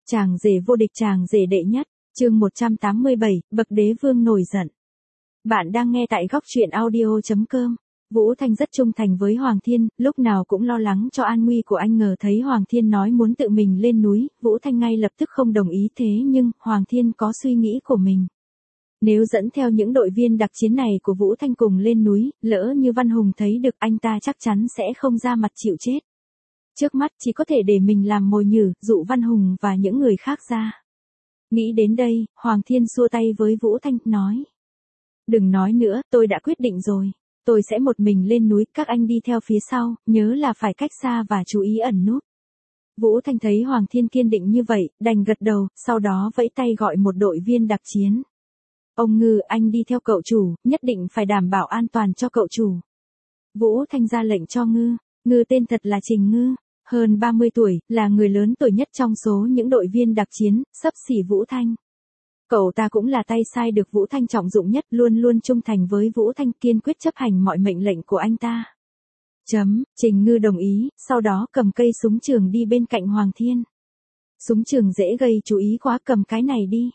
Chàng rể vô địch, chàng rể đệ nhất, chương 187, bậc đế vương nổi giận. Bạn đang nghe tại góc truyện audio.com. Vũ Thanh rất trung thành với Hoàng Thiên, lúc nào cũng lo lắng cho an nguy của anh. Ngờ thấy Hoàng Thiên nói muốn tự mình lên núi, Vũ Thanh ngay lập tức không đồng ý. Thế nhưng, Hoàng Thiên có suy nghĩ của mình. Nếu dẫn theo những đội viên đặc chiến này của Vũ Thanh cùng lên núi, lỡ như Văn Hùng thấy được, anh ta chắc chắn sẽ không ra mặt chịu chết. Trước mắt chỉ có thể để mình làm mồi nhử, dụ Văn Hùng và những người khác ra. Nghĩ đến đây, Hoàng Thiên xua tay với Vũ Thanh, nói. Đừng nói nữa, tôi đã quyết định rồi. Tôi sẽ một mình lên núi, các anh đi theo phía sau, nhớ là phải cách xa và chú ý ẩn núp. Vũ Thanh thấy Hoàng Thiên kiên định như vậy, đành gật đầu, sau đó vẫy tay gọi một đội viên đặc chiến. Ông Ngư, anh đi theo cậu chủ, nhất định phải đảm bảo an toàn cho cậu chủ. Vũ Thanh ra lệnh cho Ngư. Ngư tên thật là Trình Ngư. Hơn 30 tuổi, là người lớn tuổi nhất trong số những đội viên đặc chiến, xấp xỉ Vũ Thanh. Cậu ta cũng là tay sai được Vũ Thanh trọng dụng nhất, luôn luôn trung thành với Vũ Thanh, kiên quyết chấp hành mọi mệnh lệnh của anh ta. Trình Ngư đồng ý, sau đó cầm cây súng trường đi bên cạnh Hoàng Thiên. Súng trường dễ gây chú ý quá, cầm cái này đi.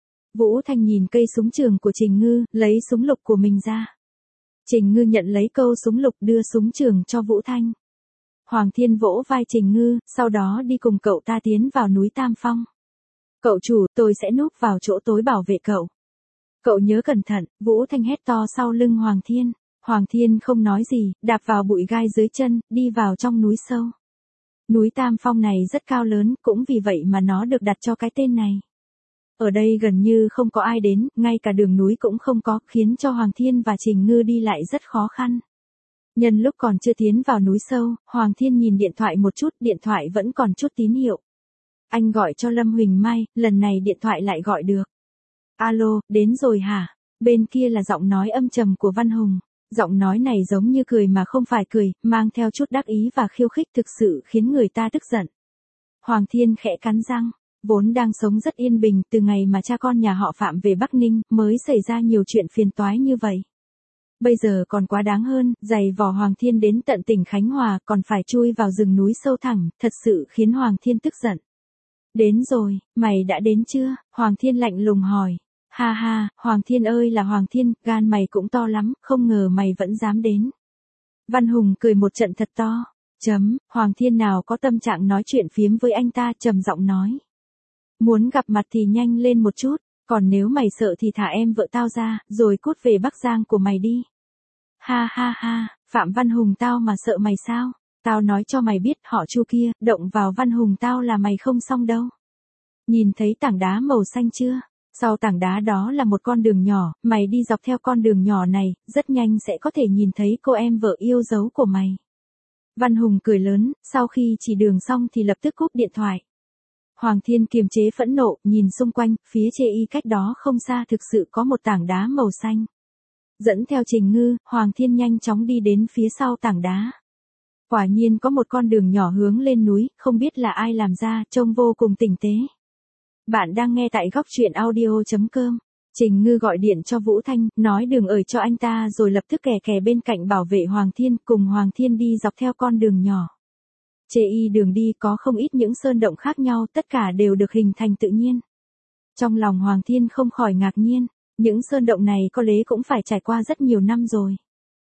Vũ Thanh nhìn cây súng trường của Trình Ngư, lấy súng lục của mình ra. Trình Ngư nhận lấy câu súng lục, đưa súng trường cho Vũ Thanh. Hoàng Thiên vỗ vai Trình Ngư, sau đó đi cùng cậu ta tiến vào núi Tam Phong. Cậu chủ, tôi sẽ núp vào chỗ tối bảo vệ cậu. Cậu nhớ cẩn thận, Vũ Thanh hét to sau lưng Hoàng Thiên. Hoàng Thiên không nói gì, đạp vào bụi gai dưới chân, đi vào trong núi sâu. Núi Tam Phong này rất cao lớn, cũng vì vậy mà nó được đặt cho cái tên này. Ở đây gần như không có ai đến, ngay cả đường núi cũng không có, khiến cho Hoàng Thiên và Trình Ngư đi lại rất khó khăn. Nhân lúc còn chưa tiến vào núi sâu, Hoàng Thiên nhìn điện thoại một chút, điện thoại vẫn còn chút tín hiệu. Anh gọi cho Lâm Huỳnh Mai, lần này điện thoại lại gọi được. Alo, đến rồi hả? Bên kia là giọng nói âm trầm của Văn Hùng. Giọng nói này giống như cười mà không phải cười, mang theo chút đắc ý và khiêu khích, thực sự khiến người ta tức giận. Hoàng Thiên khẽ cắn răng. Vốn đang sống rất yên bình, từ ngày mà cha con nhà họ Phạm về Bắc Ninh, mới xảy ra nhiều chuyện phiền toái như vậy. Bây giờ còn quá đáng hơn, giày vò Hoàng Thiên đến tận tỉnh Khánh Hòa, còn phải chui vào rừng núi sâu thẳm, thật sự khiến Hoàng Thiên tức giận. Đến rồi, mày đã đến chưa? Hoàng Thiên lạnh lùng hỏi. Ha ha, Hoàng Thiên ơi là Hoàng Thiên, gan mày cũng to lắm, không ngờ mày vẫn dám đến. Văn Hùng cười một trận thật to. Hoàng Thiên nào có tâm trạng nói chuyện phiếm với anh ta, trầm giọng nói. Muốn gặp mặt thì nhanh lên một chút, còn nếu mày sợ thì thả em vợ tao ra, rồi cút về Bắc Giang của mày đi. Ha ha ha, Phạm Văn Hùng tao mà sợ mày sao? Tao nói cho mày biết, họ Chu kia, động vào Văn Hùng tao là mày không xong đâu. Nhìn thấy tảng đá màu xanh chưa? Sau tảng đá đó là một con đường nhỏ, mày đi dọc theo con đường nhỏ này, rất nhanh sẽ có thể nhìn thấy cô em vợ yêu dấu của mày. Văn Hùng cười lớn, sau khi chỉ đường xong thì lập tức cúp điện thoại. Hoàng Thiên kiềm chế phẫn nộ, nhìn xung quanh, phía Chê Y cách đó không xa thực sự có một tảng đá màu xanh. Dẫn theo Trình Ngư, Hoàng Thiên nhanh chóng đi đến phía sau tảng đá. Quả nhiên có một con đường nhỏ hướng lên núi, không biết là ai làm ra, trông vô cùng tinh tế. Bạn đang nghe tại góc truyện audio.com. Trình Ngư gọi điện cho Vũ Thanh, nói đường ởi cho anh ta rồi lập tức kè bên cạnh bảo vệ Hoàng Thiên, cùng Hoàng Thiên đi dọc theo con đường nhỏ. Chê Y đường đi có không ít những sơn động khác nhau, tất cả đều được hình thành tự nhiên. Trong lòng Hoàng Thiên không khỏi ngạc nhiên, những sơn động này có lẽ cũng phải trải qua rất nhiều năm rồi.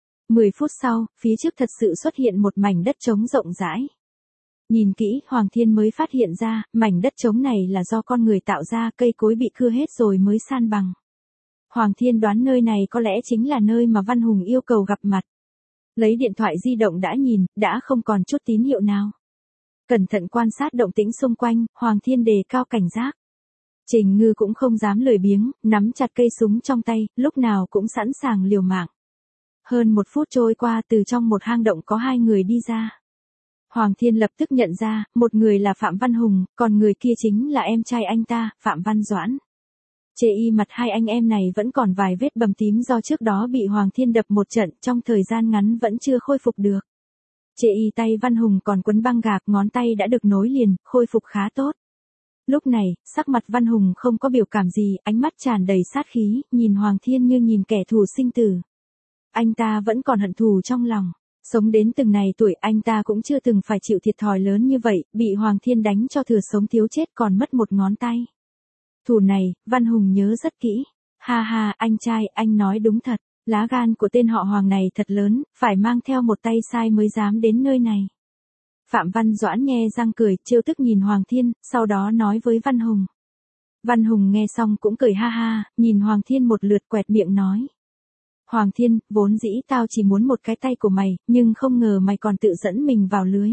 10 phút sau, phía trước thật sự xuất hiện một mảnh đất trống rộng rãi. Nhìn kỹ, Hoàng Thiên mới phát hiện ra, mảnh đất trống này là do con người tạo ra, cây cối bị cưa hết rồi mới san bằng. Hoàng Thiên đoán nơi này có lẽ chính là nơi mà Văn Hùng yêu cầu gặp mặt. Lấy điện thoại di động đã nhìn, đã không còn chút tín hiệu nào. Cẩn thận quan sát động tĩnh xung quanh, Hoàng Thiên đề cao cảnh giác. Trình Ngư cũng không dám lười biếng, nắm chặt cây súng trong tay, lúc nào cũng sẵn sàng liều mạng. Hơn 1 phút trôi qua, từ trong một hang động có 2 người đi ra. Hoàng Thiên lập tức nhận ra, một người là Phạm Văn Hùng, còn người kia chính là em trai anh ta, Phạm Văn Doãn. Chê Y mặt hai anh em này vẫn còn vài vết bầm tím do trước đó bị Hoàng Thiên đập một trận, trong thời gian ngắn vẫn chưa khôi phục được. Chê Y tay Văn Hùng còn quấn băng gạc, ngón tay đã được nối liền, khôi phục khá tốt. Lúc này, sắc mặt Văn Hùng không có biểu cảm gì, ánh mắt tràn đầy sát khí, nhìn Hoàng Thiên như nhìn kẻ thù sinh tử. Anh ta vẫn còn hận thù trong lòng. Sống đến từng này tuổi anh ta cũng chưa từng phải chịu thiệt thòi lớn như vậy, bị Hoàng Thiên đánh cho thừa sống thiếu chết còn mất một ngón tay. Thù này, Văn Hùng nhớ rất kỹ. Ha ha, anh trai, anh nói đúng thật. Lá gan của tên họ Hoàng này thật lớn, phải mang theo một tay sai mới dám đến nơi này. Phạm Văn Doãn nhe răng cười, trêu tức nhìn Hoàng Thiên, sau đó nói với Văn Hùng. Văn Hùng nghe xong cũng cười ha ha, nhìn Hoàng Thiên một lượt quẹt miệng nói. Hoàng Thiên, vốn dĩ tao chỉ muốn một cái tay của mày, nhưng không ngờ mày còn tự dẫn mình vào lưới.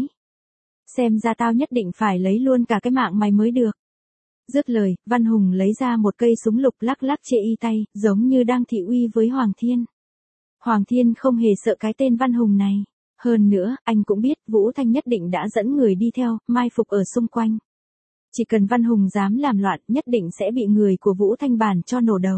Xem ra tao nhất định phải lấy luôn cả cái mạng mày mới được. Dứt lời, Văn Hùng lấy ra một cây súng lục lắc lắc chê y tay, giống như đang thị uy với Hoàng Thiên. Hoàng Thiên không hề sợ cái tên Văn Hùng này. Hơn nữa, anh cũng biết Vũ Thanh nhất định đã dẫn người đi theo, mai phục ở xung quanh. Chỉ cần Văn Hùng dám làm loạn, nhất định sẽ bị người của Vũ Thanh bàn cho nổ đầu.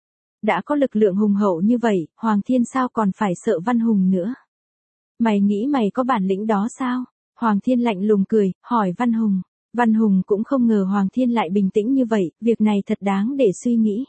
Đã có lực lượng hùng hậu như vậy, Hoàng Thiên sao còn phải sợ Văn Hùng nữa? Mày nghĩ mày có bản lĩnh đó sao? Hoàng Thiên lạnh lùng cười, hỏi Văn Hùng. Văn Hùng cũng không ngờ Hoàng Thiên lại bình tĩnh như vậy, việc này thật đáng để suy nghĩ.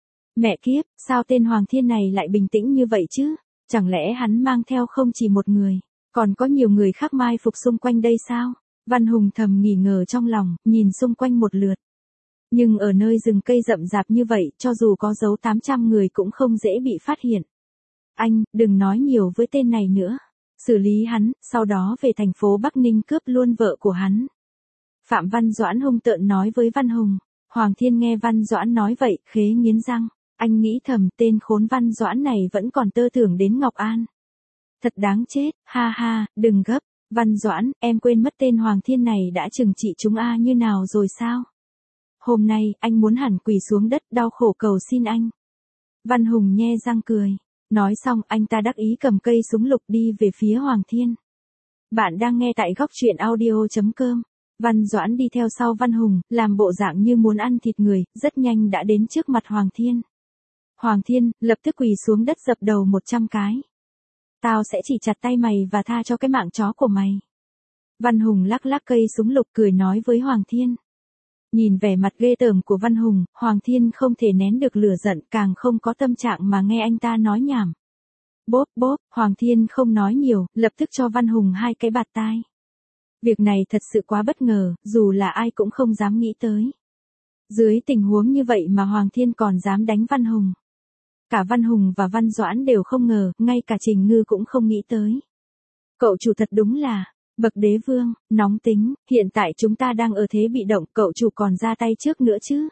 Mẹ kiếp, sao tên Hoàng Thiên này lại bình tĩnh như vậy chứ? Chẳng lẽ hắn mang theo không chỉ một người, còn có nhiều người khác mai phục xung quanh đây sao? Văn Hùng thầm nghỉ ngờ trong lòng, nhìn xung quanh một lượt. Nhưng ở nơi rừng cây rậm rạp như vậy, cho dù có giấu 800 người cũng không dễ bị phát hiện. Anh, đừng nói nhiều với tên này nữa. Xử lý hắn, sau đó về thành phố Bắc Ninh cướp luôn vợ của hắn. Phạm Văn Doãn hung tợn nói với Văn Hùng. Hoàng Thiên nghe Văn Doãn nói vậy, khế nghiến răng. Anh nghĩ thầm tên khốn Văn Doãn này vẫn còn tơ tưởng đến Ngọc An. Thật đáng chết, ha ha, đừng gấp. Văn Doãn, em quên mất tên Hoàng Thiên này đã trừng trị chúng như nào rồi sao? Hôm nay, anh muốn hẳn quỳ xuống đất đau khổ cầu xin anh. Văn Hùng nhe răng cười. Nói xong, anh ta đắc ý cầm cây súng lục đi về phía Hoàng Thiên. Bạn đang nghe tại góc truyện audio.com. Văn Doãn đi theo sau Văn Hùng, làm bộ dạng như muốn ăn thịt người, rất nhanh đã đến trước mặt Hoàng Thiên. Hoàng Thiên, lập tức quỳ xuống đất dập đầu 100 cái. Tao sẽ chỉ chặt tay mày và tha cho cái mạng chó của mày. Văn Hùng lắc lắc cây súng lục cười nói với Hoàng Thiên. Nhìn vẻ mặt ghê tởm của Văn Hùng, Hoàng Thiên không thể nén được lửa giận, càng không có tâm trạng mà nghe anh ta nói nhảm. Bốp bốp, Hoàng Thiên không nói nhiều, lập tức cho Văn Hùng 2 cái bạt tai. Việc này thật sự quá bất ngờ, dù là ai cũng không dám nghĩ tới. Dưới tình huống như vậy mà Hoàng Thiên còn dám đánh Văn Hùng. Cả Văn Hùng và Văn Doãn đều không ngờ, ngay cả Trình Ngư cũng không nghĩ tới. Cậu chủ thật đúng là bậc đế vương, nóng tính, hiện tại chúng ta đang ở thế bị động, cậu chủ còn ra tay trước nữa chứ.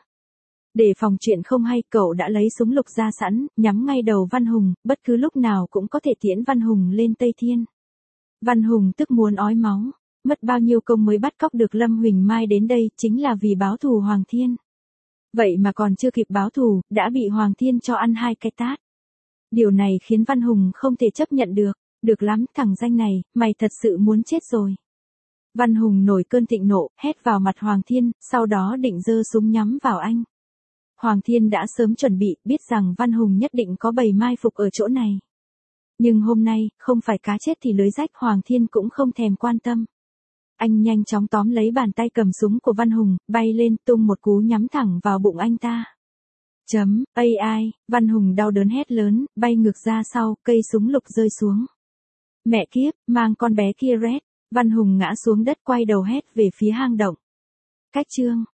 Để phòng chuyện không hay, cậu đã lấy súng lục ra sẵn, nhắm ngay đầu Văn Hùng, bất cứ lúc nào cũng có thể tiễn Văn Hùng lên Tây Thiên. Văn Hùng tức muốn ói máu, mất bao nhiêu công mới bắt cóc được Lâm Huỳnh Mai đến đây, chính là vì báo thù Hoàng Thiên. Vậy mà còn chưa kịp báo thù, đã bị Hoàng Thiên cho ăn 2 cái tát. Điều này khiến Văn Hùng không thể chấp nhận được. Được lắm, thằng danh này, mày thật sự muốn chết rồi. Văn Hùng nổi cơn thịnh nộ, hét vào mặt Hoàng Thiên, sau đó định giơ súng nhắm vào anh. Hoàng Thiên đã sớm chuẩn bị, biết rằng Văn Hùng nhất định có bầy mai phục ở chỗ này. Nhưng hôm nay, không phải cá chết thì lưới rách, Hoàng Thiên cũng không thèm quan tâm. Anh nhanh chóng tóm lấy bàn tay cầm súng của Văn Hùng, bay lên tung một cú nhắm thẳng vào bụng anh ta. AI, Văn Hùng đau đớn hét lớn, bay ngược ra sau, cây súng lục rơi xuống. Mẹ kiếp, mang con bé kia rét. Văn Hùng ngã xuống đất quay đầu hét về phía hang động. Cách chương